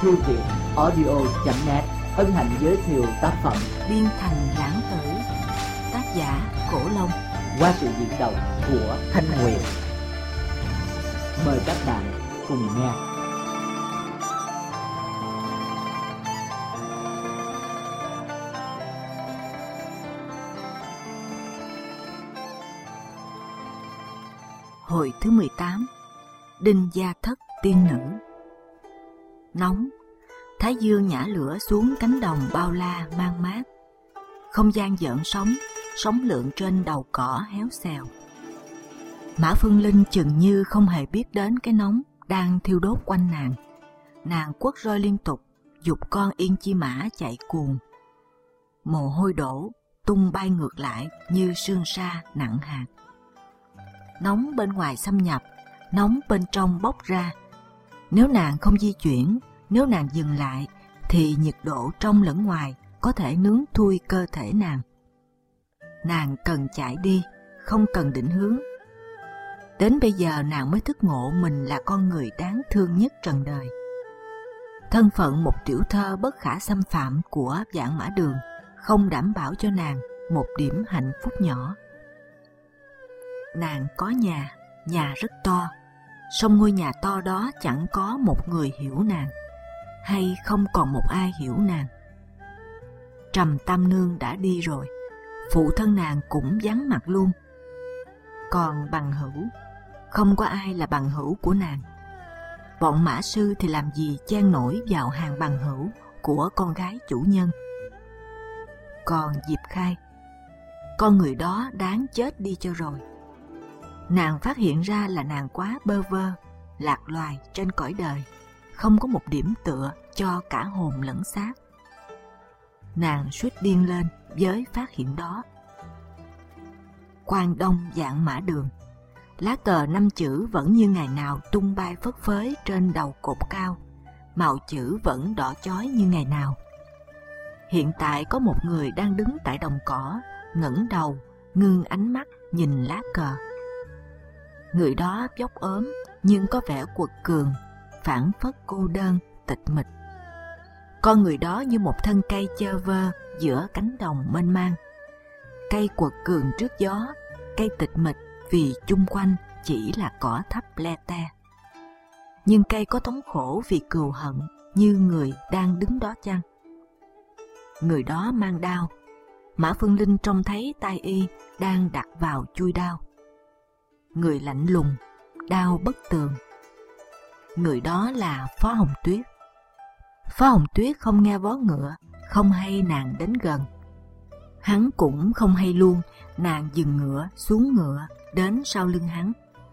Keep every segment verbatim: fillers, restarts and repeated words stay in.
thư viện audio chấm net hân hạnh giới thiệu tác phẩm Biên Thành Lãng Tử, tác giả Cổ Long, qua sự diễn đọc của Thanh Huyền. Mời các bạn cùng nghe. Hồi thứ mười tám. Đinh Gia Thất tiên nữ. Nóng, thái dương nhả lửa xuống cánh đồng bao la mang mát. Không gian gợn sóng, sóng lượn trên đầu cỏ héo xèo. Mã Phương Linh chừng như không hề biết đến cái nóng đang thiêu đốt quanh nàng. Nàng quất roi liên tục, giục con yên chi mã chạy cuồng. Mồ hôi đổ, tung bay ngược lại như sương sa nặng hạt. Nóng bên ngoài xâm nhập, nóng bên trong bốc ra. Nếu nàng không di chuyển, nếu nàng dừng lại, thì nhiệt độ trong lẫn ngoài có thể nướng thui cơ thể nàng. Nàng cần chạy đi, không cần định hướng. Đến bây giờ nàng mới thức ngộ mình là con người đáng thương nhất trần đời. Thân phận một tiểu thơ bất khả xâm phạm của Vạn Mã Đường không đảm bảo cho nàng một điểm hạnh phúc nhỏ. Nàng có nhà, nhà rất to, song ngôi nhà to đó chẳng có một người hiểu nàng, hay không còn một ai hiểu nàng. Trầm Tam Nương đã đi rồi, phụ thân nàng cũng vắng mặt luôn. Còn bằng hữu, không có ai là bằng hữu của nàng. Bọn mã sư thì làm gì chen nổi vào hàng bằng hữu của con gái chủ nhân. Còn Diệp Khai, con người đó đáng chết đi cho rồi. Nàng phát hiện ra là nàng quá bơ vơ, lạc loài trên cõi đời, không có một điểm tựa cho cả hồn lẫn xác. Nàng suýt điên lên với phát hiện đó. Quan Đông Vạn Mã Đường, lá cờ năm chữ vẫn như ngày nào tung bay phất phới trên đầu cột cao, màu chữ vẫn đỏ chói như ngày nào. Hiện tại có một người đang đứng tại đồng cỏ, ngẩng đầu, ngưng ánh mắt nhìn lá cờ. Người đó vóc ốm nhưng có vẻ quật cường, phảng phất cô đơn, tịch mịch. Con người đó như một thân cây chơ vơ giữa cánh đồng mênh mang. Cây quật cường trước gió, cây tịch mịch vì chung quanh chỉ là cỏ thấp le te. Nhưng cây có thống khổ vì cừu hận như người đang đứng đó chăng? Người đó mang đao. Mã Phương Linh trông thấy tay y đang đặt vào chuôi đao. Người lạnh lùng, đao bất tường. Người đó là Phó Hồng Tuyết. Phó Hồng Tuyết không nghe vó ngựa, không hay nàng đến gần. Hắn cũng không hay luôn nàng dừng ngựa, xuống ngựa, đến sau lưng hắn.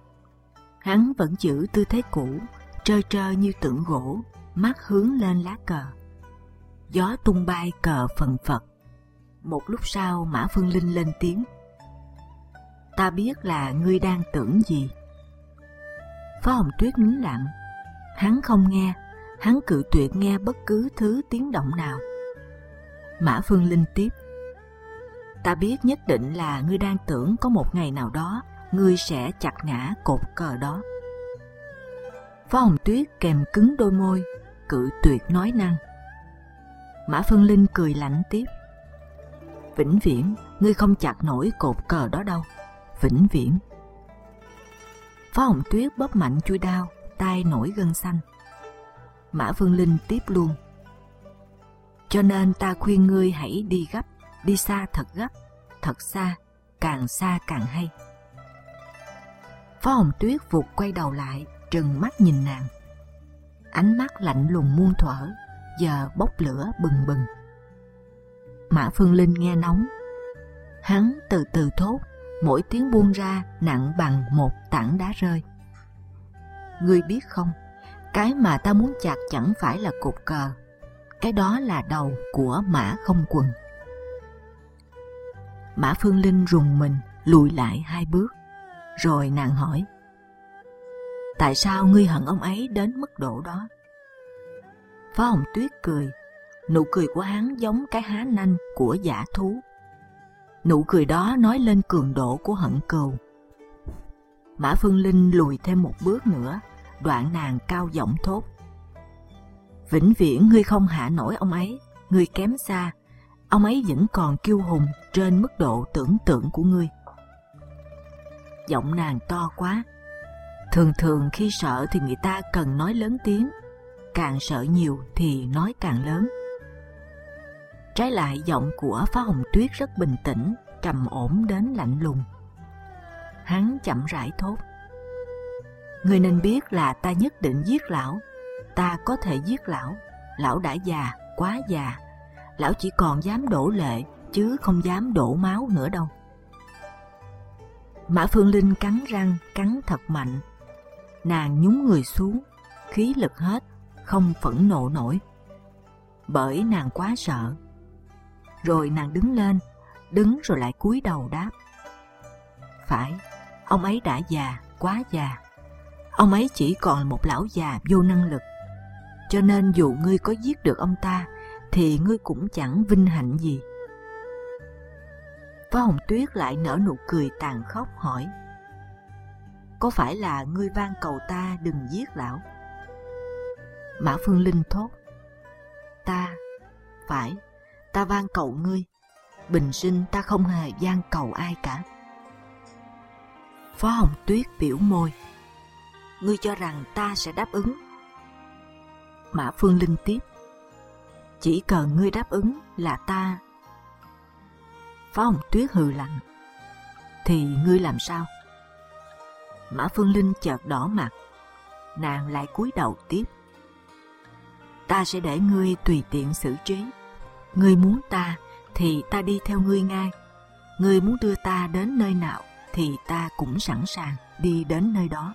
Hắn vẫn giữ tư thế cũ, trơ trơ như tượng gỗ, mắt hướng lên lá cờ. Gió tung bay cờ phần phật. Một lúc sau Mã Phương Linh lên tiếng. Ta biết là ngươi đang tưởng gì. Phó Hồng Tuyết nín lặng. Hắn không nghe, hắn cự tuyệt nghe bất cứ thứ tiếng động nào. Mã Phương Linh tiếp. Ta biết nhất định là ngươi đang tưởng có một ngày nào đó ngươi sẽ chặt ngã cột cờ đó. Phó Hồng Tuyết kèm cứng đôi môi, cự tuyệt nói năng. Mã Phương Linh cười lạnh tiếp. Vĩnh viễn ngươi không chặt nổi cột cờ đó đâu, vĩnh viễn. Phó Hồng Tuyết bóp mạnh chuôi đao, tay nổi gân xanh. Mã Phương Linh tiếp luôn. Cho nên ta khuyên ngươi hãy đi gấp, đi xa thật gấp, thật xa, càng xa càng hay. Phó Hồng Tuyết vụt quay đầu lại, trừng mắt nhìn nàng. Ánh mắt lạnh lùng muôn thuở, giờ bốc lửa bừng bừng. Mã Phương Linh nghe nóng. Hắn từ từ thốt, mỗi tiếng buông ra nặng bằng một tảng đá rơi. Ngươi biết không, cái mà ta muốn chặt chẳng phải là cột cờ, cái đó là đầu của Mã Không Quần. Mã Phương Linh rùng mình lùi lại hai bước, rồi nàng hỏi. Tại sao ngươi hận ông ấy đến mức độ đó? Phó Hồng Tuyết cười, nụ cười của hắn giống cái há nanh của dã thú. Nụ cười đó nói lên cường độ của hận cừu. Mã Phương Linh lùi thêm một bước nữa, đoạn nàng cao giọng thốt: Vĩnh viễn ngươi không hạ nổi ông ấy, ngươi kém xa, ông ấy vẫn còn kiêu hùng trên mức độ tưởng tượng của ngươi. Giọng nàng to quá. Thường thường khi sợ thì người ta cần nói lớn tiếng, càng sợ nhiều thì nói càng lớn. Trái lại, giọng của Phá Hồng Tuyết rất bình tĩnh, trầm ổn đến lạnh lùng. Hắn chậm rãi thốt: Ngươi nên biết là ta nhất định giết lão. Ta có thể giết lão. Lão đã già, quá già. Lão chỉ còn dám đổ lệ, chứ không dám đổ máu nữa đâu. Mã Phương Linh cắn răng, cắn thật mạnh. Nàng nhún người xuống, khí lực hết, không phẫn nộ nổi. Bởi nàng quá sợ. Rồi nàng đứng lên, đứng rồi lại cúi đầu đáp: Phải, ông ấy đã già, quá già. Ông ấy chỉ còn một lão già vô năng lực. Cho nên dù ngươi có giết được ông ta, thì ngươi cũng chẳng vinh hạnh gì. Phá Hồng Tuyết lại nở nụ cười tàn khốc hỏi: Có phải là ngươi van cầu ta đừng giết lão? Mã Phương Linh thốt: Ta, phải, ta van cầu ngươi. Bình sinh ta không hề van cầu ai cả. Phá Hồng Tuyết biểu môi: Ngươi cho rằng ta sẽ đáp ứng? Mã Phương Linh tiếp: Chỉ cần ngươi đáp ứng là ta. Phá Hồng Tuyết hừ lạnh: Thì ngươi làm sao? Mã Phương Linh chợt đỏ mặt. Nàng lại cúi đầu tiếp: Ta sẽ để ngươi tùy tiện xử trí. Ngươi muốn ta thì ta đi theo ngươi ngay. Ngươi muốn đưa ta đến nơi nào thì ta cũng sẵn sàng đi đến nơi đó.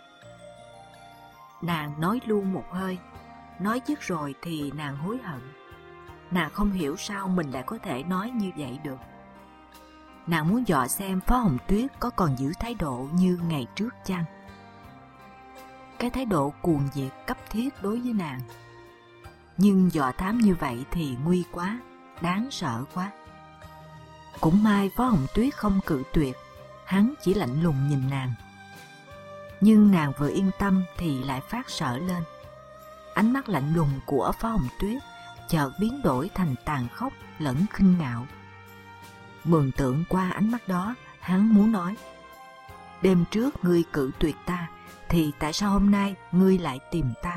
Nàng nói luôn một hơi. Nói dứt rồi thì nàng hối hận. Nàng không hiểu sao mình lại có thể nói như vậy được. Nàng muốn dò xem Phá Hồng Tuyết có còn giữ thái độ như ngày trước chăng. Cái thái độ cuồng nhiệt cấp thiết đối với nàng. Nhưng dò thám như vậy thì nguy quá, đáng sợ quá. Cũng may Phá Hồng Tuyết không cự tuyệt, hắn chỉ lạnh lùng nhìn nàng. Nhưng nàng vừa yên tâm thì lại phát sợ lên. Ánh mắt lạnh lùng của Phá Hồng Tuyết chợt biến đổi thành tàn khốc lẫn khinh ngạo. Mường tượng qua ánh mắt đó, hắn muốn nói: Đêm trước ngươi cự tuyệt ta, thì tại sao hôm nay ngươi lại tìm ta?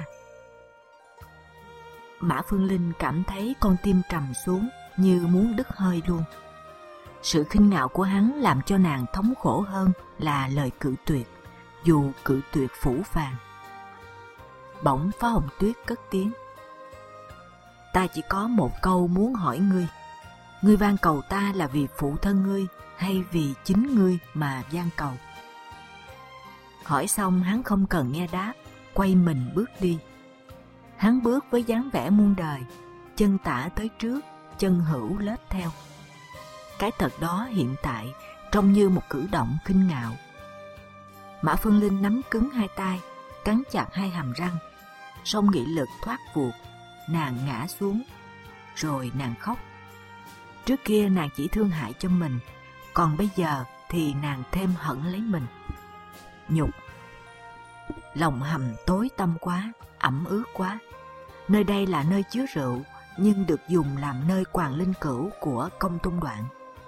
Mã Phương Linh cảm thấy con tim trầm xuống như muốn đứt hơi luôn. Sự khinh ngạo của hắn làm cho nàng thống khổ hơn là lời cự tuyệt, dù cự tuyệt phũ phàng. Bỗng Phá Hồng Tuyết cất tiếng: Ta chỉ có một câu muốn hỏi ngươi. Ngươi van cầu ta là vì phụ thân ngươi hay vì chính ngươi mà van cầu? Hỏi xong hắn không cần nghe đáp, quay mình bước đi. Hắn bước với dáng vẻ muôn đời, chân tả tới trước, chân hữu lết theo. Cái thật đó hiện tại trông như một cử động khinh ngạo. Mã Phương Linh nắm cứng hai tay, cắn chặt hai hàm răng. Song nghị lực thoát vuột, nàng ngã xuống, rồi nàng khóc. Trước kia nàng chỉ thương hại cho mình, còn bây giờ thì nàng thêm hận lấy mình. Nhục. Lòng hầm tối tăm quá, ẩm ướt quá. Nơi đây là nơi chứa rượu, nhưng được dùng làm nơi quàn linh cữu của Công Tôn Đoạn.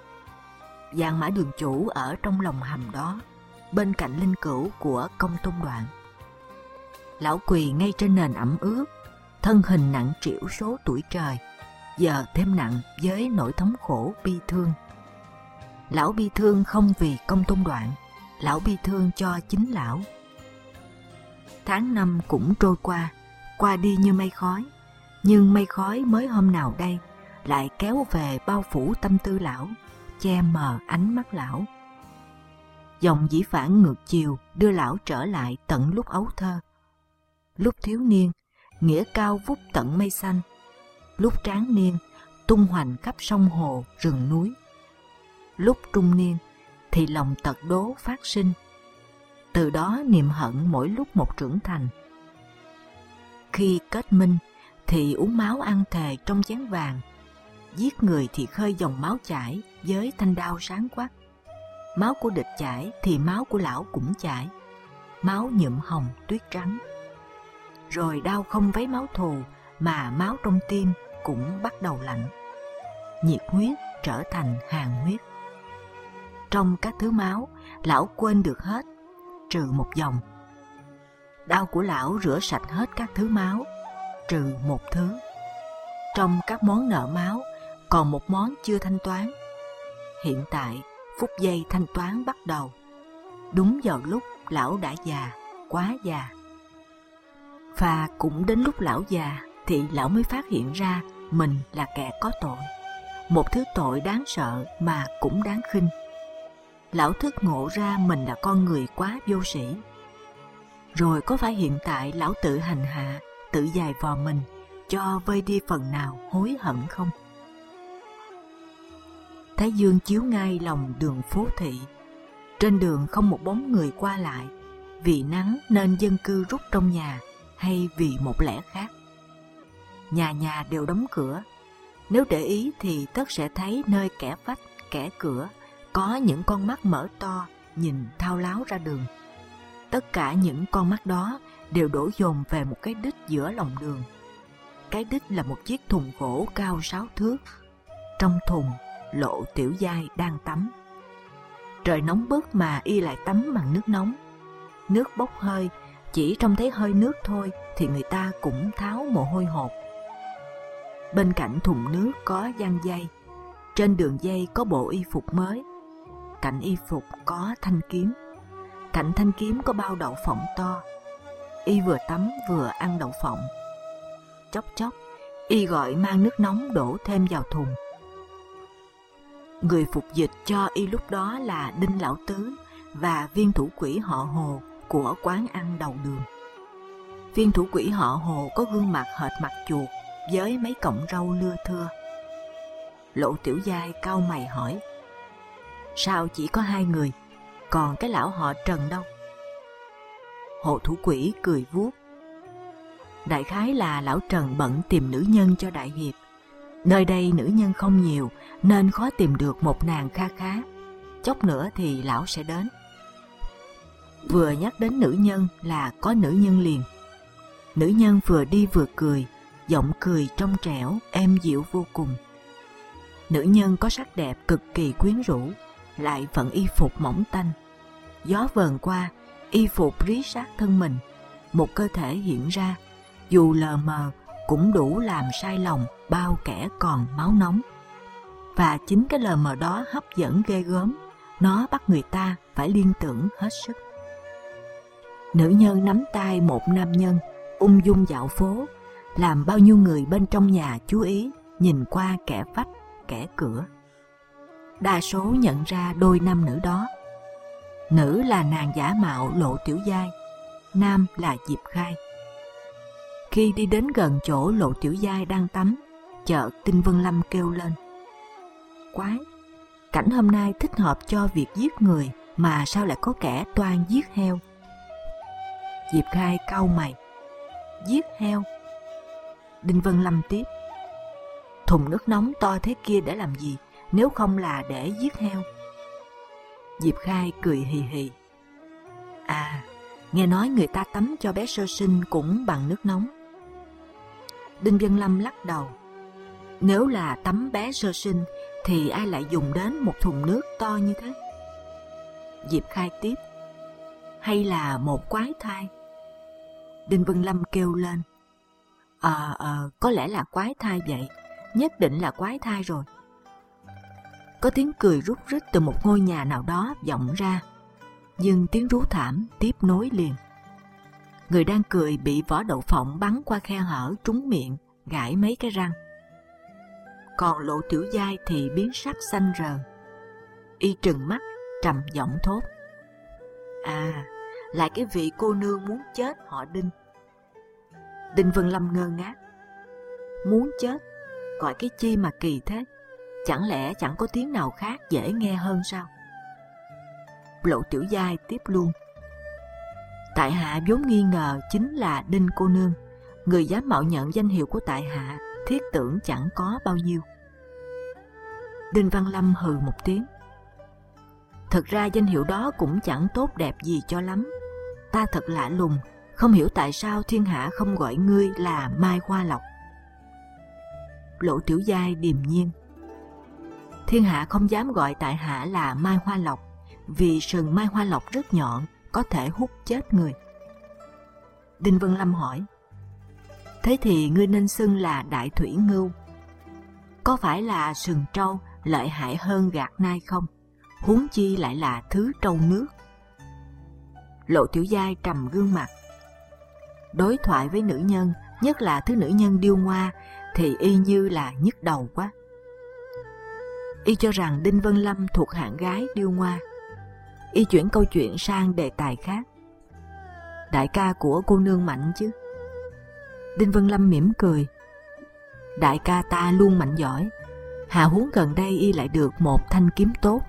Vạn Mã Đường Chủ ở trong lòng hầm đó, bên cạnh linh cữu của Công Tôn Đoạn. Lão quỳ ngay trên nền ẩm ướt, thân hình nặng trĩu số tuổi trời, giờ thêm nặng với nỗi thống khổ bi thương. Lão bi thương không vì Công Tôn Đoạn, lão bi thương cho chính lão. Tháng năm cũng trôi qua, qua đi như mây khói, nhưng mây khói mới hôm nào đây lại kéo về bao phủ tâm tư lão, che mờ ánh mắt lão. Dòng dĩ vãng ngược chiều đưa lão trở lại tận lúc ấu thơ. Lúc thiếu niên, nghĩa cao vút tận mây xanh. Lúc tráng niên, tung hoành khắp sông hồ, rừng núi. Lúc trung niên, thì lòng tật đố phát sinh. Từ đó niềm hận mỗi lúc một trưởng thành. Khi kết minh, thì uống máu ăn thề trong chén vàng. Giết người thì khơi dòng máu chảy với thanh đao sáng quắc. Máu của địch chảy thì máu của lão cũng chảy. Máu nhuộm hồng tuyết trắng. Rồi đao không vấy máu thù, mà máu trong tim cũng bắt đầu lạnh. Nhiệt huyết trở thành hàn huyết. Trong các thứ máu, lão quên được hết, trừ một dòng. Đao của lão rửa sạch hết các thứ máu, trừ một thứ. Trong các món nợ máu, còn một món chưa thanh toán. Hiện tại, phút giây thanh toán bắt đầu. Đúng vào lúc lão đã già, quá già. Và cũng đến lúc lão già thì lão mới phát hiện ra mình là kẻ có tội. Một thứ tội đáng sợ mà cũng đáng khinh. Lão thức ngộ ra mình là con người quá vô sĩ. Rồi có phải hiện tại lão tự hành hạ, tự dài vò mình cho vơi đi phần nào hối hận không? Thái dương chiếu ngay lòng đường phố thị. Trên đường không một bóng người qua lại, vì nắng nên dân cư rút trong nhà hay vì một lẽ khác. Nhà nhà đều đóng cửa. Nếu để ý thì tất sẽ thấy nơi kẻ vách, kẻ cửa có những con mắt mở to nhìn thao láo ra đường. Tất cả những con mắt đó đều đổ dồn về một cái đích giữa lòng đường. Cái đích là một chiếc thùng gỗ cao sáu thước. Trong thùng, Lộ Tiểu Giai đang tắm. Trời nóng bức mà y lại tắm bằng nước nóng. Nước bốc hơi, chỉ trông thấy hơi nước thôi thì người ta cũng tháo mồ hôi hột. Bên cạnh thùng nước có giăng dây. Trên đường dây có bộ y phục mới. Cạnh y phục có thanh kiếm. Cạnh thanh kiếm có bao đậu phộng to. Y vừa tắm vừa ăn đậu phộng. Chốc chốc, y gọi mang nước nóng đổ thêm vào thùng. Người phục dịch cho y lúc đó là Đinh Lão Tứ và viên thủ quỹ họ Hồ của quán ăn đầu đường. Viên thủ quỹ họ Hồ có gương mặt hệt mặt chuột với mấy cọng râu lưa thưa. Lộ Tiểu Giai cau mày hỏi: sao chỉ có hai người, còn cái lão họ Trần đâu? Hồ thủ quỹ cười vuốt: đại khái là lão Trần bận tìm nữ nhân cho đại hiệp. Nơi đây nữ nhân không nhiều nên khó tìm được một nàng kha khá. Chốc nữa thì lão sẽ đến. Vừa nhắc đến nữ nhân là có nữ nhân liền. Nữ nhân vừa đi vừa cười, giọng cười trong trẻo, êm dịu vô cùng. Nữ nhân có sắc đẹp cực kỳ quyến rũ, lại vận y phục mỏng tanh. Gió vờn qua, y phục rí sát thân mình, một cơ thể hiện ra, dù lờ mờ cũng đủ làm sai lòng bao kẻ còn máu nóng. Và chính cái lờ mờ đó hấp dẫn ghê gớm, nó bắt người ta phải liên tưởng hết sức. Nữ nhân nắm tay một nam nhân, ung dung dạo phố, làm bao nhiêu người bên trong nhà chú ý, nhìn qua kẻ vách, kẻ cửa. Đa số nhận ra đôi nam nữ đó. Nữ là nàng giả mạo Lộ Tiểu Giai, nam là Diệp Khai. Khi đi đến gần chỗ Lộ Tiểu Giai đang tắm, chợt Tinh Vân Lâm kêu lên: quái, cảnh hôm nay thích hợp cho việc giết người mà sao lại có kẻ toan giết heo? Diệp Khai cau mày: giết heo? Đinh Vân Lâm tiếp: thùng nước nóng to thế kia để làm gì, nếu không là để giết heo? Diệp Khai cười hì hì: à, nghe nói người ta tắm cho bé sơ sinh cũng bằng nước nóng. Đinh Vân Lâm lắc đầu: nếu là tắm bé sơ sinh thì ai lại dùng đến một thùng nước to như thế? Diệp Khai tiếp: hay là một quái thai? Đinh Vân Lâm kêu lên: ờ ờ có lẽ là quái thai vậy, nhất định là quái thai rồi. Có tiếng cười rúc rít từ một ngôi nhà nào đó vọng ra, nhưng tiếng rú thảm tiếp nối liền. Người đang cười bị vỏ đậu phộng bắn qua khe hở trúng miệng, gãi mấy cái răng. Còn Lộ Tiểu Giai thì biến sắc xanh rờn. Y trừng mắt, trầm giọng thốt: à, lại cái vị cô nương muốn chết họ Đinh. Đinh Vân Lâm ngơ ngác: muốn chết? Gọi cái chi mà kỳ thế? Chẳng lẽ chẳng có tiếng nào khác dễ nghe hơn sao? Lộ Tiểu Giai tiếp luôn: tại hạ vốn nghi ngờ chính là Đinh cô nương, người dám mạo nhận danh hiệu của tại hạ, thiết tưởng chẳng có bao nhiêu. Đinh Văn Lâm hừ một tiếng: thật ra danh hiệu đó cũng chẳng tốt đẹp gì cho lắm. Ta thật lạ lùng, không hiểu tại sao thiên hạ không gọi ngươi là Mai Hoa Lộc. Lộ Tiểu Giai điềm nhiên. Thiên hạ không dám gọi tại hạ là Mai Hoa Lộc, vì sừng Mai Hoa Lộc rất nhọn, có thể hút chết người. Đinh Vân Lâm hỏi, thế thì ngươi nên xưng là Đại Thủy Ngưu. Có phải là sừng trâu lợi hại hơn gạt nai không? Huống chi lại là thứ trâu nước. Lộ Tiểu Giai trầm gương mặt. Đối thoại với nữ nhân, nhất là thứ nữ nhân điêu ngoa, thì y như là nhức đầu quá. Y cho rằng Đinh Vân Lâm thuộc hạng gái điêu ngoa. Y chuyển câu chuyện sang đề tài khác. Đại ca của cô nương mạnh chứ? Đinh Vân Lâm mỉm cười. Đại ca ta luôn mạnh giỏi, hà huống gần đây y lại được một thanh kiếm tốt.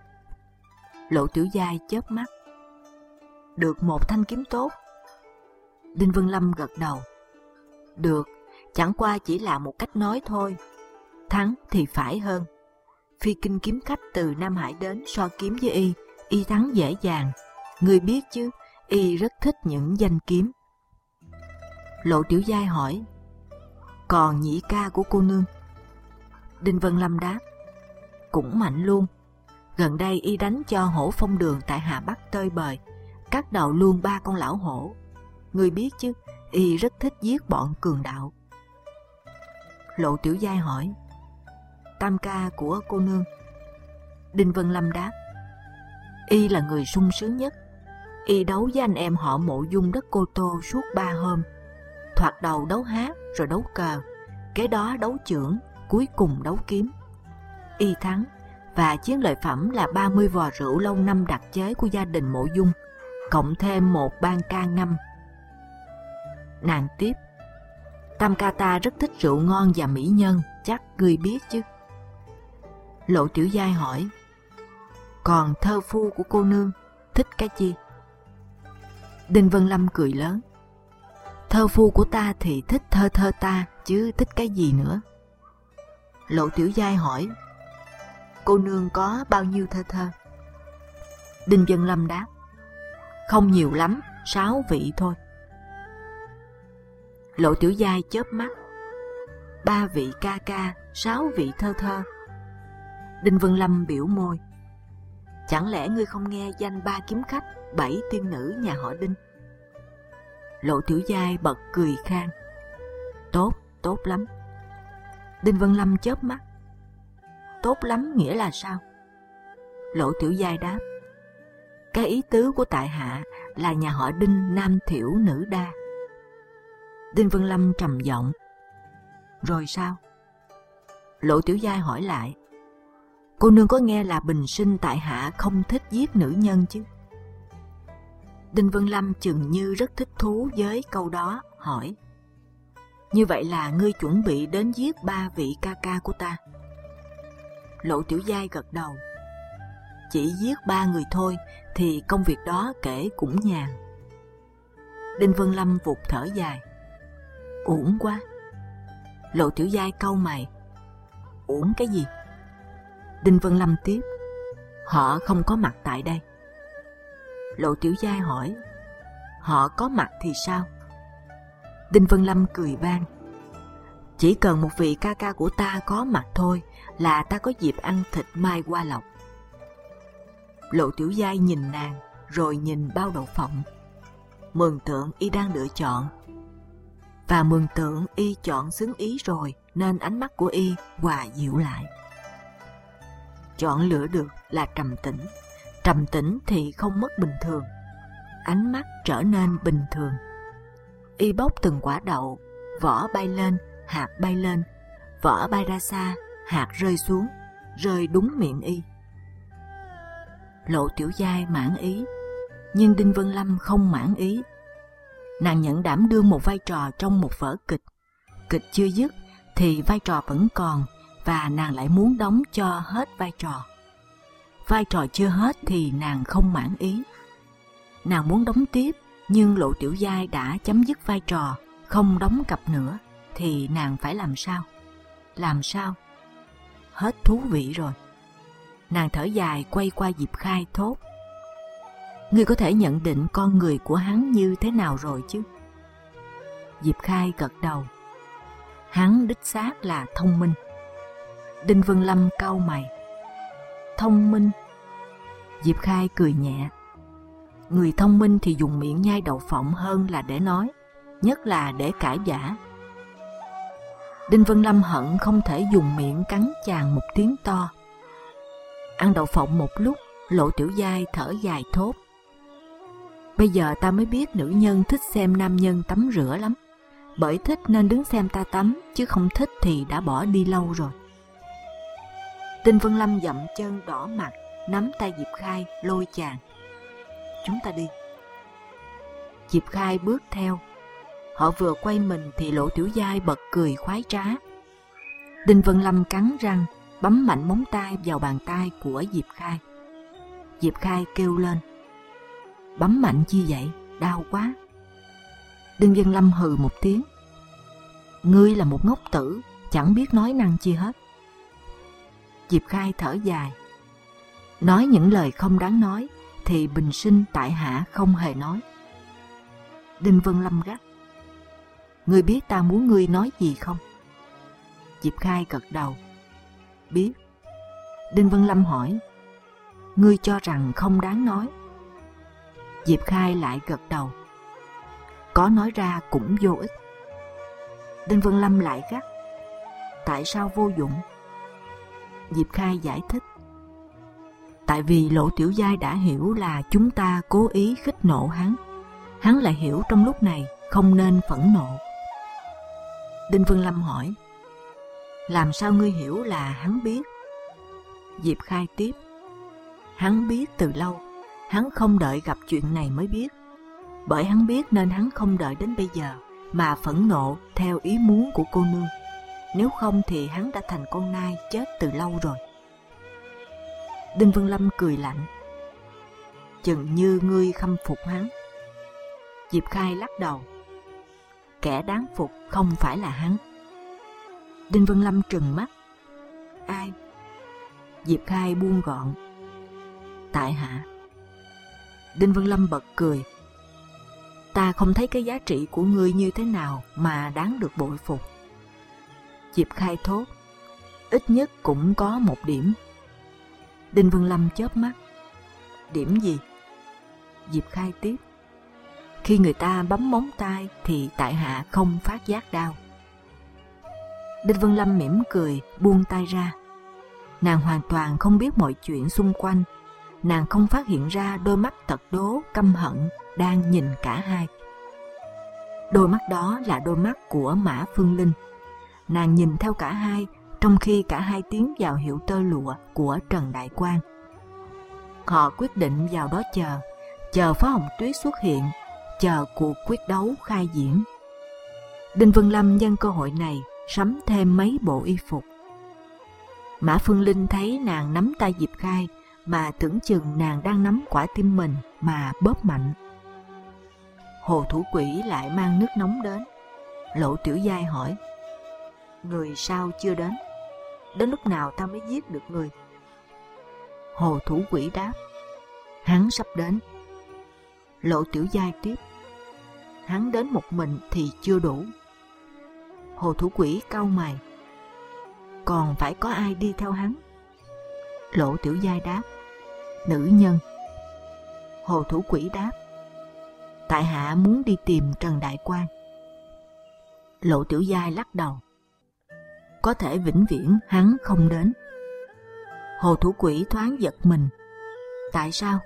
Lộ Tiểu Giai chớp mắt. Được một thanh kiếm tốt? Đinh Vân Lâm gật đầu. Được, chẳng qua chỉ là một cách nói thôi. Thắng thì phải hơn. Phi kinh kiếm khách từ Nam Hải đến so kiếm với y, y thắng dễ dàng. Ngươi biết chứ, y rất thích những danh kiếm. Lộ Tiểu Giai hỏi, còn nhị ca của cô nương? Đinh Vân Lâm đáp, cũng mạnh luôn. Gần đây y đánh cho hổ phong đường tại Hà Bắc tơi bời, cắt đầu luôn ba con lão hổ. Ngươi biết chứ, y rất thích giết bọn cường đạo. Lộ Tiểu Giai hỏi, tam ca của cô nương? Đinh Vân Lâm đáp, y là người sung sướng nhất. Y đấu với anh em họ Mộ Dung đất Cô Tô suốt ba hôm. Thoạt đầu đấu hát, rồi đấu cờ, kế đó đấu chưởng, cuối cùng đấu kiếm. Y thắng, và chiến lợi phẩm là ba mươi vò rượu lâu năm đặc chế của gia đình Mộ Dung, cộng thêm một ban ca ngâm. Nàng tiếp, tam ca ta rất thích rượu ngon và mỹ nhân, chắc ngươi biết chứ? Lộ Tiểu Giai hỏi, còn thơ phu của cô nương thích cái gì? Đinh Vân Lâm cười lớn, thơ phu của ta thì thích thơ thơ ta, chứ thích cái gì nữa? Lộ Tiểu Giai hỏi, cô nương có bao nhiêu thơ thơ? Đinh Vân Lâm đáp, không nhiều lắm, sáu vị thôi. Lộ Tiểu Giai chớp mắt, ba vị ca ca, sáu vị thơ thơ. Đinh Vân Lâm biểu môi, chẳng lẽ ngươi không nghe danh ba kiếm khách, bảy tiên nữ nhà họ Đinh? Lộ Tiểu Giai bật cười khang, tốt, tốt lắm. Đinh Vân Lâm chớp mắt, tốt lắm nghĩa là sao? Lộ Tiểu Giai đáp, cái ý tứ của tại hạ là nhà họ Đinh nam thiểu nữ đa. Đinh Vân Lâm trầm giọng, rồi sao? Lộ Tiểu Giai hỏi lại, cô nương có nghe là bình sinh tại hạ không thích giết nữ nhân chứ? Đinh Vân Lâm chừng như rất thích thú với câu đó, hỏi, như vậy là ngươi chuẩn bị đến giết ba vị ca ca của ta? Lộ Tiểu Giai gật đầu, chỉ giết ba người thôi thì công việc đó kể cũng nhàn. Đinh Vân Lâm vụt thở dài, uổng quá. Lộ Tiểu Giai cau mày, uổng cái gì? Đinh Vân Lâm tiếp, họ không có mặt tại đây. Lộ Tiểu Giai hỏi, họ có mặt thì sao? Đinh Vân Lâm cười vang, chỉ cần một vị ca ca của ta có mặt thôi là ta có dịp ăn thịt Mai Hoa Lộc. Lộ Tiểu Giai nhìn nàng, rồi nhìn bao đậu phộng. Mường tượng y đang lựa chọn, và mường tượng y chọn xứng ý rồi, nên ánh mắt của y hòa dịu lại. Chọn lựa được là trầm tĩnh, trầm tĩnh thì không mất bình thường. Ánh mắt trở nên bình thường. Y bóc từng quả đậu, vỏ bay lên, hạt bay lên, vỏ bay ra xa, hạt rơi xuống, rơi đúng miệng y. Lộ Tiểu Giai mãn ý, nhưng Đinh Vân Lâm không mãn ý. Nàng nhận đảm đương một vai trò trong một vở kịch. Kịch chưa dứt thì vai trò vẫn còn, và nàng lại muốn đóng cho hết vai trò. Vai trò chưa hết thì nàng không mãn ý. Nàng muốn đóng tiếp, nhưng Lộ Tiểu Giai đã chấm dứt vai trò, không đóng cặp nữa, thì nàng phải làm sao? Làm sao? Hết thú vị rồi. Nàng thở dài quay qua Diệp Khai thốt, ngươi có thể nhận định con người của hắn như thế nào rồi chứ? Diệp Khai gật đầu, hắn đích xác là thông minh. Đinh Vân Lâm cau mày. Thông minh? Diệp Khai cười nhẹ. Người thông minh thì dùng miệng nhai đậu phộng hơn là để nói, nhất là để cãi vã. Đinh Vân Lâm hận không thể dùng miệng cắn chàng một tiếng to. Ăn đậu phộng một lúc, Lộ Tiểu Giai thở dài thốt. Bây giờ ta mới biết nữ nhân thích xem nam nhân tắm rửa lắm. Bởi thích nên đứng xem ta tắm, chứ không thích thì đã bỏ đi lâu rồi. Đinh Vân Lâm dậm chân đỏ mặt, nắm tay Diệp Khai lôi chàng. Chúng ta đi. Diệp Khai bước theo. Họ vừa quay mình thì Lộ Tiểu Giai bật cười khoái trá. Đinh Vân Lâm cắn răng, bấm mạnh móng tay vào bàn tay của Diệp Khai. Diệp Khai kêu lên. Bấm mạnh chi vậy? Đau quá. Đinh Vân Lâm hừ một tiếng. Ngươi là một ngốc tử, chẳng biết nói năng chi hết. Diệp Khai thở dài. Nói những lời không đáng nói thì bình sinh tại hạ không hề nói. Đinh Vân Lâm gắt. Ngươi biết ta muốn ngươi nói gì không? Diệp Khai gật đầu. Biết. Đinh Vân Lâm hỏi. Ngươi cho rằng không đáng nói? Diệp Khai lại gật đầu. Có nói ra cũng vô ích. Đinh Vân Lâm lại gắt. Tại sao vô dụng? Diệp Khai giải thích. Tại vì Lộ Tiểu Giai đã hiểu là chúng ta cố ý khích nộ hắn. Hắn lại hiểu trong lúc này không nên phẫn nộ. Đinh Vân Lâm hỏi. Làm sao ngươi hiểu là hắn biết? Diệp Khai tiếp. Hắn biết từ lâu. Hắn không đợi gặp chuyện này mới biết. Bởi hắn biết nên hắn không đợi đến bây giờ mà phẫn nộ theo ý muốn của cô nương. Nếu không thì hắn đã thành con nai chết từ lâu rồi. Đinh Vân Lâm cười lạnh. Chừng như ngươi khâm phục hắn. Diệp Khai lắc đầu. Kẻ đáng phục không phải là hắn. Đinh Vân Lâm trừng mắt. Ai? Diệp Khai buông gọn. Tại hạ. Đinh Vân Lâm bật cười. Ta không thấy cái giá trị của ngươi như thế nào mà đáng được bội phục. Diệp Khai thốt. Ít nhất cũng có một điểm. Đinh Vân Lâm chớp mắt. Điểm gì? Diệp Khai tiếp. Khi người ta bấm móng tay thì tại hạ không phát giác đau. Đinh Vân Lâm mỉm cười, buông tay ra. Nàng hoàn toàn không biết mọi chuyện xung quanh. Nàng không phát hiện ra đôi mắt tật đố, căm hận đang nhìn cả hai. Đôi mắt đó là đôi mắt của Mã Phương Linh. Nàng nhìn theo cả hai, trong khi cả hai tiến vào hiệu tơ lụa của Trần Đại Quang. Họ quyết định vào đó chờ, chờ Phó Hồng Tuyết xuất hiện, chờ cuộc quyết đấu khai diễn. Đinh Vân Lâm nhân cơ hội này sắm thêm mấy bộ y phục. Mã Phương Linh thấy nàng nắm tay Diệp Khai mà tưởng chừng nàng đang nắm quả tim mình mà bóp mạnh. Hồ Thủ Quỷ lại mang nước nóng đến. Lộ Tiểu Giai hỏi. Người sao chưa đến? Đến lúc nào ta mới giết được người? Hồ Thủ Quỷ đáp. Hắn sắp đến. Lộ Tiểu Giai tiếp. Hắn đến một mình thì chưa đủ. Hồ Thủ Quỷ cau mày. Còn phải có ai đi theo hắn? Lộ Tiểu Giai đáp. Nữ nhân. Hồ Thủ Quỷ đáp. Tại hạ muốn đi tìm Trần Đại Quang. Lộ Tiểu Giai lắc đầu. Có thể vĩnh viễn hắn không đến. Hồ Thủ Quỷ thoáng giật mình. Tại sao?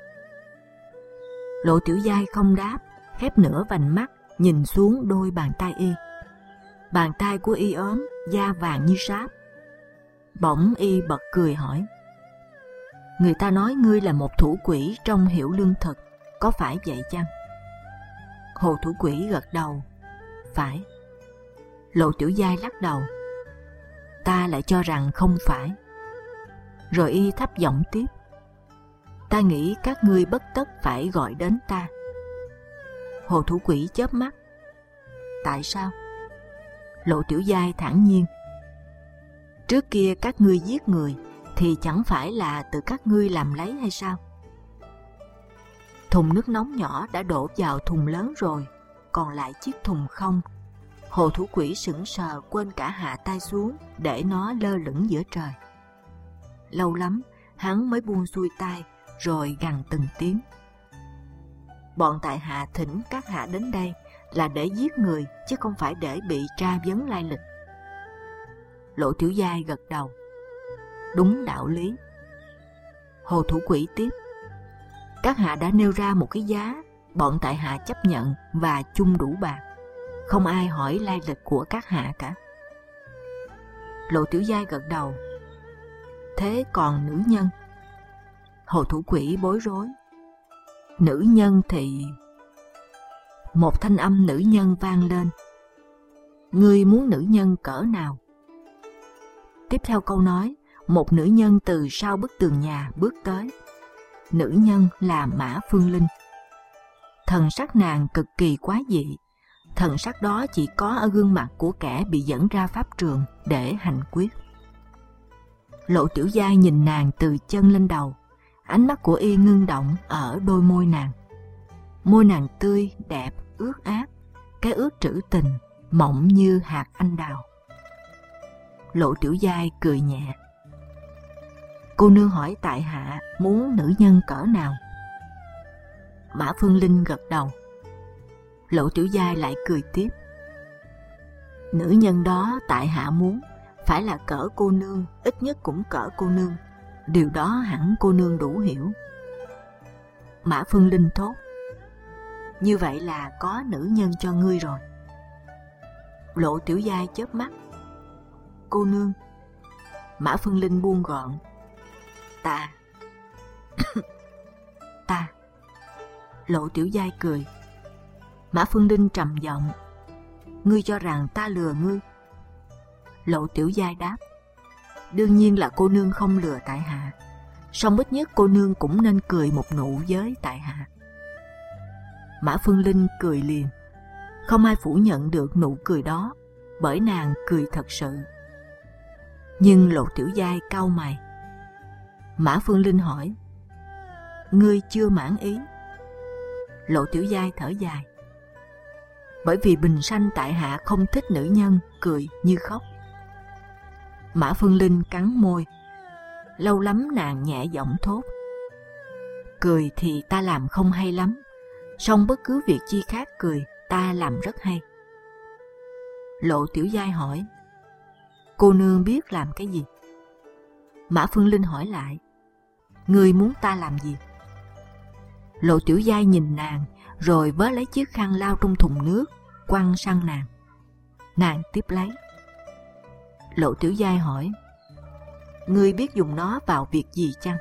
Lộ Tiểu Giai không đáp, khép nửa vành mắt nhìn xuống đôi bàn tay y. Bàn tay của y ốm, da vàng như sáp. Bỗng y bật cười hỏi. Người ta nói ngươi là một thủ quỷ trong hiệu lương thực, có phải vậy chăng? Hồ Thủ Quỷ gật đầu. Phải. Lộ Tiểu Giai lắc đầu. Ta lại cho rằng không phải. Rồi y thấp giọng tiếp. Ta nghĩ các ngươi bất tất phải gọi đến ta. Hồ Thủ Quỷ chớp mắt. Tại sao? Lộ Tiểu Giai thản nhiên. Trước kia các ngươi giết người thì chẳng phải là tự các ngươi làm lấy hay sao? Thùng nước nóng nhỏ đã đổ vào thùng lớn rồi, còn lại chiếc thùng không. Hồ thủ quỷ sững sờ, quên cả hạ tay xuống để nó lơ lửng giữa trời. Lâu lắm hắn mới buông xuôi tay, rồi gằn từng tiếng: bọn tại hạ thỉnh các hạ đến đây là để giết người, chứ không phải để bị tra vấn lai lịch. Lộ Tiểu Giai gật đầu: đúng đạo lý. Hồ thủ quỷ tiếp: các hạ đã nêu ra một cái giá, bọn tại hạ chấp nhận và chung đủ bạc, không ai hỏi lai lịch của các hạ cả. Lộ Tiểu Giai gật đầu: thế còn nữ nhân? Hồ thủ quỷ bối rối: nữ nhân thì... Một thanh âm nữ nhân vang lên: ngươi muốn nữ nhân cỡ nào? Tiếp theo câu nói, một nữ nhân từ sau bức tường nhà bước tới. Nữ nhân là Mã Phương Linh. Thần sắc nàng cực kỳ quái dị. Thần sắc đó chỉ có ở gương mặt của kẻ bị dẫn ra pháp trường để hành quyết. Lộ Tiểu Giai nhìn nàng từ chân lên đầu. Ánh mắt của y ngưng động ở đôi môi nàng. Môi nàng tươi, đẹp, ướt át, cái ướt trữ tình, mỏng như hạt anh đào. Lộ Tiểu Giai cười nhẹ: cô nương hỏi tại hạ muốn nữ nhân cỡ nào? Mã Phương Linh gật đầu. Lộ Tiểu Giai lại cười tiếp: nữ nhân đó tại hạ muốn phải là cỡ cô nương, ít nhất cũng cỡ cô nương. Điều đó hẳn cô nương đủ hiểu. Mã Phương Linh thốt: như vậy là có nữ nhân cho ngươi rồi. Lộ Tiểu Giai chớp mắt: cô nương. Mã Phương Linh buông gọn: ta. ta. Lộ Tiểu Giai cười. Mã Phương Linh trầm giọng: ngươi cho rằng ta lừa ngươi? Lộ Tiểu Giai đáp: đương nhiên là cô nương không lừa tại hạ, song ít nhất cô nương cũng nên cười một nụ với tại hạ. Mã Phương Linh cười liền. Không ai phủ nhận được nụ cười đó, bởi nàng cười thật sự. Nhưng Lộ Tiểu Giai cau mày. Mã Phương Linh hỏi: ngươi chưa mãn ý? Lộ Tiểu Giai thở dài: bởi vì bình sanh tại hạ không thích nữ nhân cười như khóc. Mã Phương Linh cắn môi. Lâu lắm nàng nhẹ giọng thốt: cười thì ta làm không hay lắm, song bất cứ việc chi khác cười ta làm rất hay. Lộ Tiểu Giai hỏi: cô nương biết làm cái gì? Mã Phương Linh hỏi lại: ngươi muốn ta làm gì? Lộ Tiểu Giai nhìn nàng, rồi vớ lấy chiếc khăn lau trong thùng nước, quăng sang nàng. Nàng tiếp lấy. Lộ Tiểu Giai hỏi: ngươi biết dùng nó vào việc gì chăng?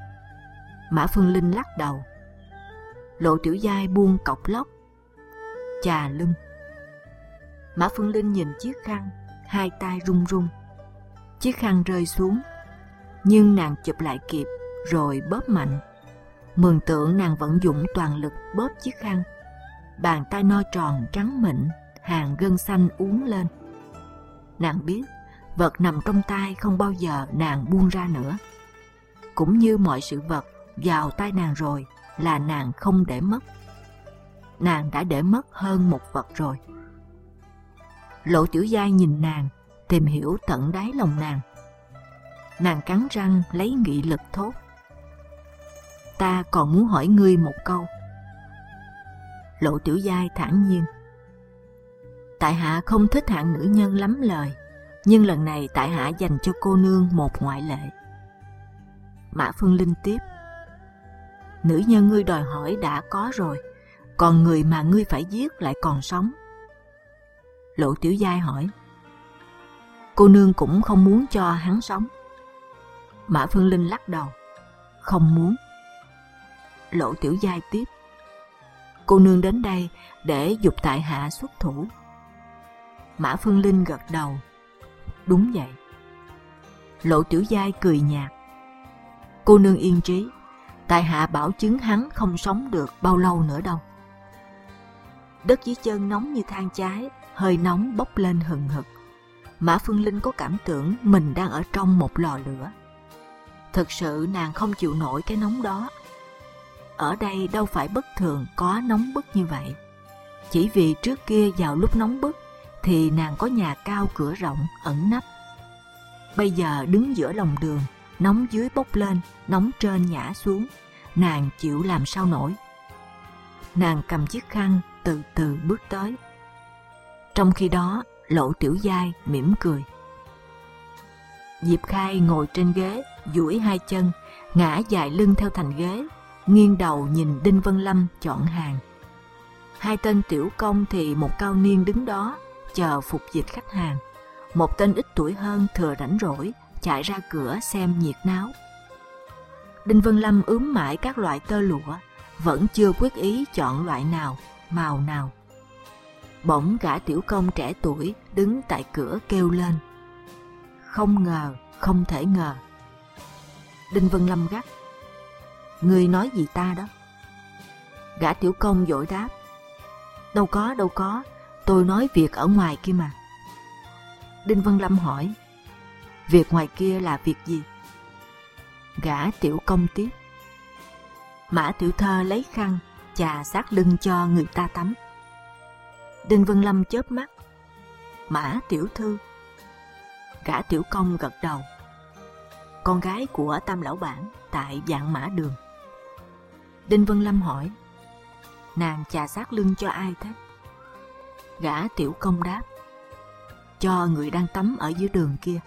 Mã Phương Linh lắc đầu. Lộ Tiểu Giai buông cọc lóc: chà lưng. Mã Phương Linh nhìn chiếc khăn, hai tay run run. Chiếc khăn rơi xuống, nhưng nàng chụp lại kịp, rồi bóp mạnh. Mường tượng nàng vận dụng toàn lực bóp chiếc khăn. Bàn tay no tròn trắng mịn, hàng gân xanh uốn lên. Nàng biết vật nằm trong tay không bao giờ nàng buông ra nữa. Cũng như mọi sự vật vào tay nàng rồi là nàng không để mất. Nàng đã để mất hơn một vật rồi. Lộ Tiểu Giai nhìn nàng, tìm hiểu tận đáy lòng nàng. Nàng cắn răng lấy nghị lực thốt: ta còn muốn hỏi ngươi một câu. Lộ Tiểu Giai thản nhiên: tại hạ không thích hạng nữ nhân lắm lời, nhưng lần này tại hạ dành cho cô nương một ngoại lệ. Mã Phương Linh tiếp: nữ nhân ngươi đòi hỏi đã có rồi, còn người mà ngươi phải giết lại còn sống. Lộ Tiểu Giai hỏi: cô nương cũng không muốn cho hắn sống? Mã Phương Linh lắc đầu: không muốn. Lộ Tiểu Giai tiếp: cô nương đến đây để giục tại hạ xuất thủ. Mã Phương Linh gật đầu: đúng vậy. Lộ Tiểu Giai cười nhạt: cô nương yên trí, tại hạ bảo chứng hắn không sống được bao lâu nữa đâu. Đất dưới chân nóng như than cháy, hơi nóng bốc lên hừng hực. Mã Phương Linh có cảm tưởng mình đang ở trong một lò lửa. Thực sự nàng không chịu nổi cái nóng đó. Ở đây đâu phải bất thường có nóng bức như vậy. Chỉ vì trước kia vào lúc nóng bức, thì nàng có nhà cao cửa rộng ẩn nấp. Bây giờ đứng giữa lòng đường, nóng dưới bốc lên, nóng trên nhả xuống, nàng chịu làm sao nổi. Nàng cầm chiếc khăn từ từ bước tới. Trong khi đó, Lộ Tiểu Giai mỉm cười. Diệp Khai ngồi trên ghế, duỗi hai chân, ngã dài lưng theo thành ghế, nghiêng đầu nhìn Đinh Vân Lâm chọn hàng. Hai tên tiểu công thì một cao niên đứng đó chờ phục dịch khách hàng, một tên ít tuổi hơn thừa rảnh rỗi chạy ra cửa xem nhiệt náo. Đinh Vân Lâm ướm mãi các loại tơ lụa, vẫn chưa quyết ý chọn loại nào, màu nào. Bỗng gã tiểu công trẻ tuổi đứng tại cửa kêu lên: "Không ngờ, không thể ngờ." Đinh Vân Lâm gắt: "Ngươi nói gì ta đó?" Gã tiểu công vội đáp: "Đâu có, đâu có, tôi nói việc ở ngoài kia mà." Đinh Vân Lâm hỏi: "Việc ngoài kia là việc gì?" Gã tiểu công tiếp: "Mã tiểu thơ lấy khăn chà sát lưng cho người ta tắm." Đinh Vân Lâm chớp mắt: "Mã tiểu thư?" Gã tiểu công gật đầu: "Con gái của Tam lão bản tại Vạn Mã Đường." Đinh Vân Lâm hỏi: "Nàng chà sát lưng cho ai thế?" Gã tiểu công đáp: "Cho người đang tắm ở dưới đường kia."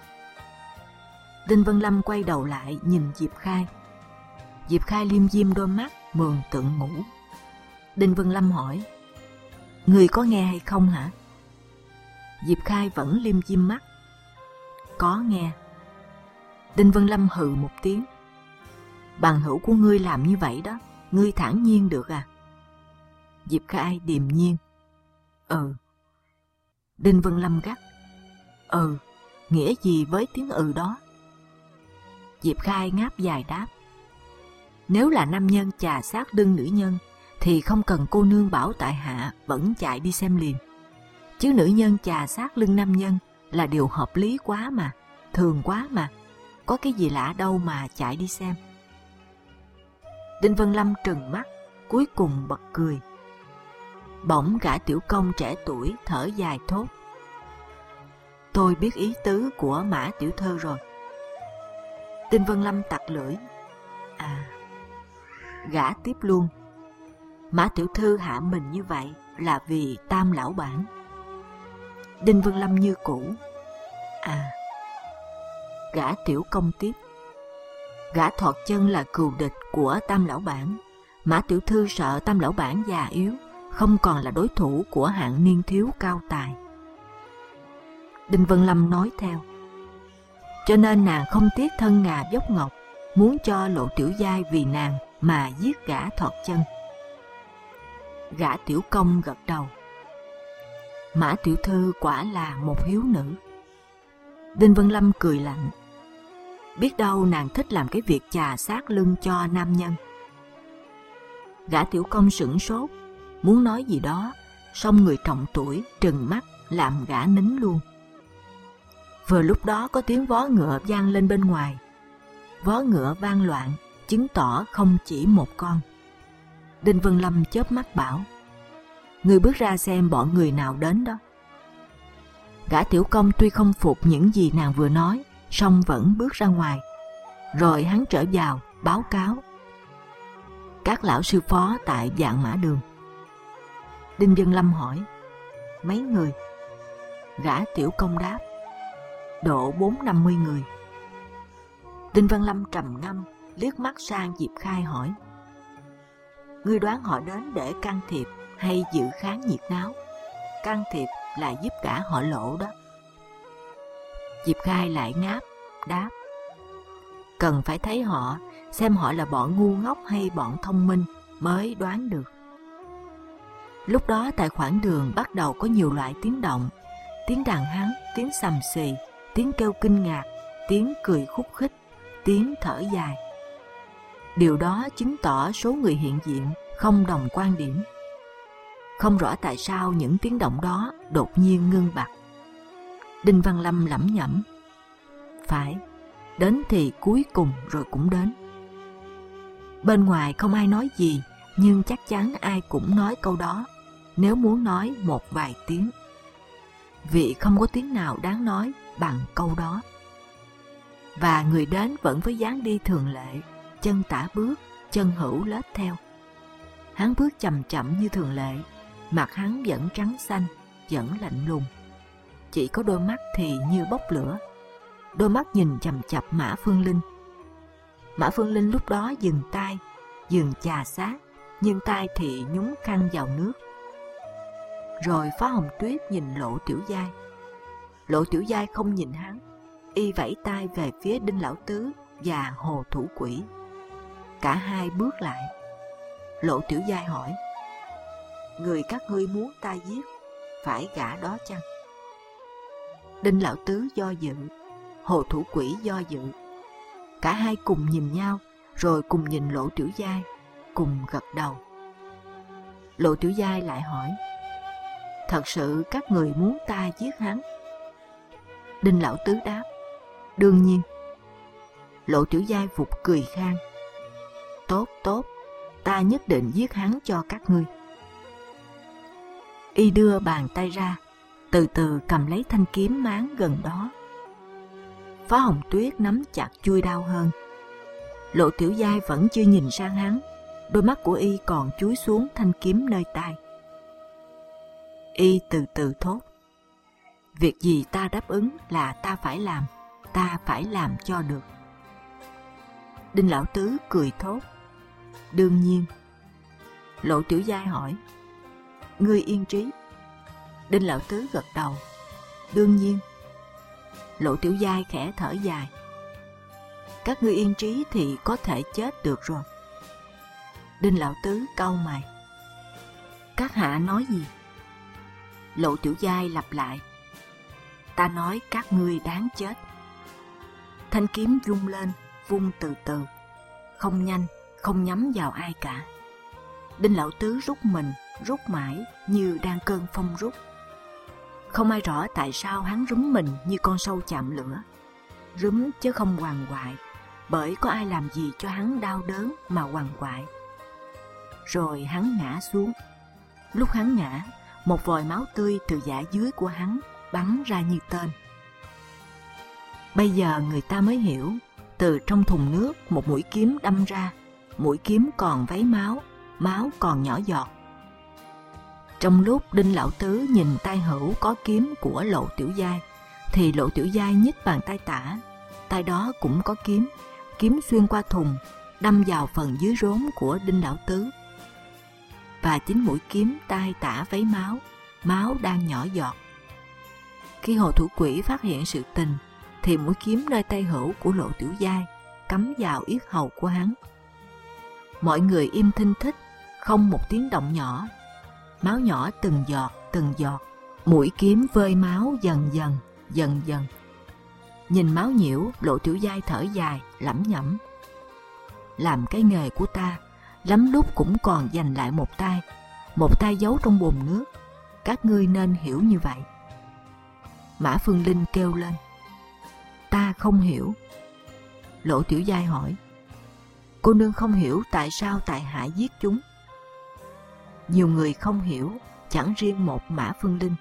Đinh Vân Lâm quay đầu lại nhìn Diệp Khai. Diệp Khai liêm diêm đôi mắt, mường tượng ngủ. Đinh Vân Lâm hỏi: "Người có nghe hay không hả?" Diệp Khai vẫn liêm diêm mắt: "Có nghe." Đinh Vân Lâm hừ một tiếng: "Bằng hữu của ngươi làm như vậy đó, ngươi thản nhiên được à?" Diệp Khai điềm nhiên: "Ừ." Đinh Vân Lâm gắt: "Ừ, nghĩa gì với tiếng ừ đó?" Diệp Khai ngáp dài đáp: "Nếu là nam nhân chà sát lưng nữ nhân, thì không cần cô nương bảo tại hạ vẫn chạy đi xem liền. Chứ nữ nhân chà sát lưng nam nhân là điều hợp lý quá mà, thường quá mà, có cái gì lạ đâu mà chạy đi xem." Đinh Vân Lâm trừng mắt, cuối cùng bật cười. Bỗng gã tiểu công trẻ tuổi thở dài thốt: "Tôi biết ý tứ của Mã tiểu thơ rồi." Đinh Vân Lâm tặc lưỡi: "À." Gã tiếp luôn: "Mã tiểu thư hạ mình như vậy là vì Tam lão bản." Đinh Vân Lâm như cũ: "À." Gã tiểu công tiếp: "Gã thọt chân là cừu địch của Tam lão bản. Mã tiểu thư sợ Tam lão bản già yếu, không còn là đối thủ của hạng niên thiếu cao tài." Đinh Vân Lâm nói theo: "Cho nên nàng không tiếc thân ngà dốc ngọc, muốn cho Lộ Tiểu Giai vì nàng mà giết gã thọt chân." Gã tiểu công gật đầu: "Mã tiểu thư quả là một hiếu nữ." Đinh Vân Lâm cười lạnh: "Biết đâu nàng thích làm cái việc chà sát lưng cho nam nhân." Gã tiểu công sửng sốt, muốn nói gì đó, song người trọng tuổi trừng mắt làm gã nín luôn. Vừa lúc đó có tiếng vó ngựa vang lên bên ngoài. Vó ngựa vang loạn, chứng tỏ không chỉ một con. Đinh Vân Lâm chớp mắt bảo: "Ngươi bước ra xem bọn người nào đến đó." Gã tiểu công tuy không phục những gì nàng vừa nói, song vẫn bước ra ngoài. Rồi hắn trở vào báo cáo: "Các lão sư phó tại Vạn Mã Đường." Đinh Vân Lâm hỏi: "Mấy người?" Gã tiểu công đáp: "Độ bốn năm mươi người." Đinh Vân Lâm trầm ngâm, liếc mắt sang Diệp Khai hỏi: "Ngươi đoán họ đến để can thiệp hay dự kháng nhiệt náo?" "Can thiệp là giúp cả họ Lộ đó." Diệp Khai lại ngáp, đáp: "Cần phải thấy họ, xem họ là bọn ngu ngốc hay bọn thông minh mới đoán được." Lúc đó tại khoảng đường bắt đầu có nhiều loại tiếng động: tiếng đàn hắn, tiếng xầm xì, tiếng kêu kinh ngạc, tiếng cười khúc khích, tiếng thở dài. Điều đó chứng tỏ số người hiện diện không đồng quan điểm. Không rõ tại sao những tiếng động đó đột nhiên ngưng bặt. Đinh Văn Lâm lẩm nhẩm: "Phải, đến thì cuối cùng rồi cũng đến." Bên ngoài không ai nói gì, nhưng chắc chắn ai cũng nói câu đó, nếu muốn nói một vài tiếng. vì không có tiếng nào đáng nói bằng câu đó. Và người đến vẫn với dáng đi thường lệ, chân tả bước, chân hữu lết theo. Hắn bước chậm chậm như thường lệ, mặt hắn vẫn trắng xanh, vẫn lạnh lùng. Chỉ có đôi mắt thì như bốc lửa. Đôi mắt nhìn chằm chằm Mã Phương Linh. Mã Phương Linh lúc đó dừng tay, dừng chà sát, nhưng tay thì nhúng khăn vào nước. Rồi Phá Hồng Tuyết nhìn Lộ Tiểu Giai. Lộ Tiểu Giai không nhìn hắn, y vẫy tay về phía Đinh Lão Tứ và Hồ Thủ Quỷ. Cả hai bước lại. Lộ Tiểu Giai hỏi: người các ngươi muốn ta giết, phải gã đó chăng? Đinh Lão Tứ do dự, Hồ Thủ Quỷ do dự. Cả hai cùng nhìn nhau, rồi cùng nhìn Lộ Tiểu Giai, cùng gật đầu. Lộ Tiểu Giai lại hỏi: thật sự các người muốn ta giết hắn? Đinh Lão Tứ đáp: đương nhiên. Lộ Tiểu Giai vụt cười khan: tốt tốt, ta nhất định giết hắn cho các ngươi. Y đưa bàn tay ra, từ từ cầm lấy thanh kiếm máng gần đó. Phá Hồng Tuyết nắm chặt chuôi đao hơn. Lộ Tiểu Giai vẫn chưa nhìn sang hắn, đôi mắt của y còn chúi xuống thanh kiếm nơi tai. Y từ từ thốt: việc gì ta đáp ứng là ta phải làm, ta phải làm cho được. Đinh Lão Tứ cười thốt: đương nhiên. Lộ Tiểu Giai hỏi: ngươi yên trí? Đinh Lão Tứ gật đầu: đương nhiên. Lộ Tiểu Giai khẽ thở dài: các ngươi yên trí thì có thể chết được rồi. Đinh Lão Tứ cau mày: các hạ nói gì? Lộ Tiểu Giai lặp lại: ta nói các ngươi đáng chết. Thanh kiếm vung lên, vung từ từ, không nhanh, không nhắm vào ai cả. Đinh Lão Tứ rút mình, rút mãi như đang cơn phong rút. Không ai rõ tại sao hắn rúm mình như con sâu chạm lửa. Rúm chứ không hoàng hoại, bởi có ai làm gì cho hắn đau đớn mà hoàng hoại. Rồi hắn ngã xuống. Lúc hắn ngã, một vòi máu tươi từ dạ dưới của hắn bắn ra như tên. Bây giờ người ta mới hiểu, từ trong thùng nước một mũi kiếm đâm ra, mũi kiếm còn vấy máu, máu còn nhỏ giọt. Trong lúc Đinh Lão Tứ nhìn tay hữu có kiếm của Lộ Tiểu Giai, thì Lộ Tiểu Giai nhích bàn tay tả, tay đó cũng có kiếm, kiếm xuyên qua thùng, đâm vào phần dưới rốn của Đinh Lão Tứ. Và chính mũi kiếm tay tả vấy máu, máu đang nhỏ giọt. Khi Hồ Thủ Quỷ phát hiện sự tình, thì mũi kiếm nơi tay hữu của Lộ Tiểu Giai cắm vào yết hầu của hắn. Mọi người im thinh thích, không một tiếng động nhỏ. Máu nhỏ từng giọt, từng giọt. Mũi kiếm vơi máu dần dần, dần dần. Nhìn máu nhiễu, Lộ Tiểu Giai thở dài, lẩm nhẩm: làm cái nghề của ta, lắm lúc cũng còn dành lại một tay, một tay giấu trong bồn nước. Các ngươi nên hiểu như vậy. Mã Phương Linh kêu lên: ta không hiểu. Lộ Tiểu Giai hỏi: cô nương không hiểu tại sao tại hạ giết chúng? Nhiều người không hiểu, chẳng riêng một Mã Phương Linh.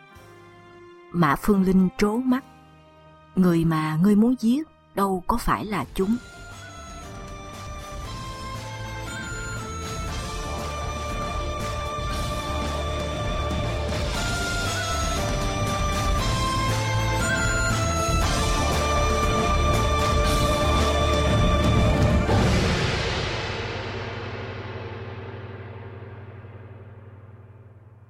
Mã Phương Linh trố mắt: người mà ngươi muốn giết đâu có phải là chúng.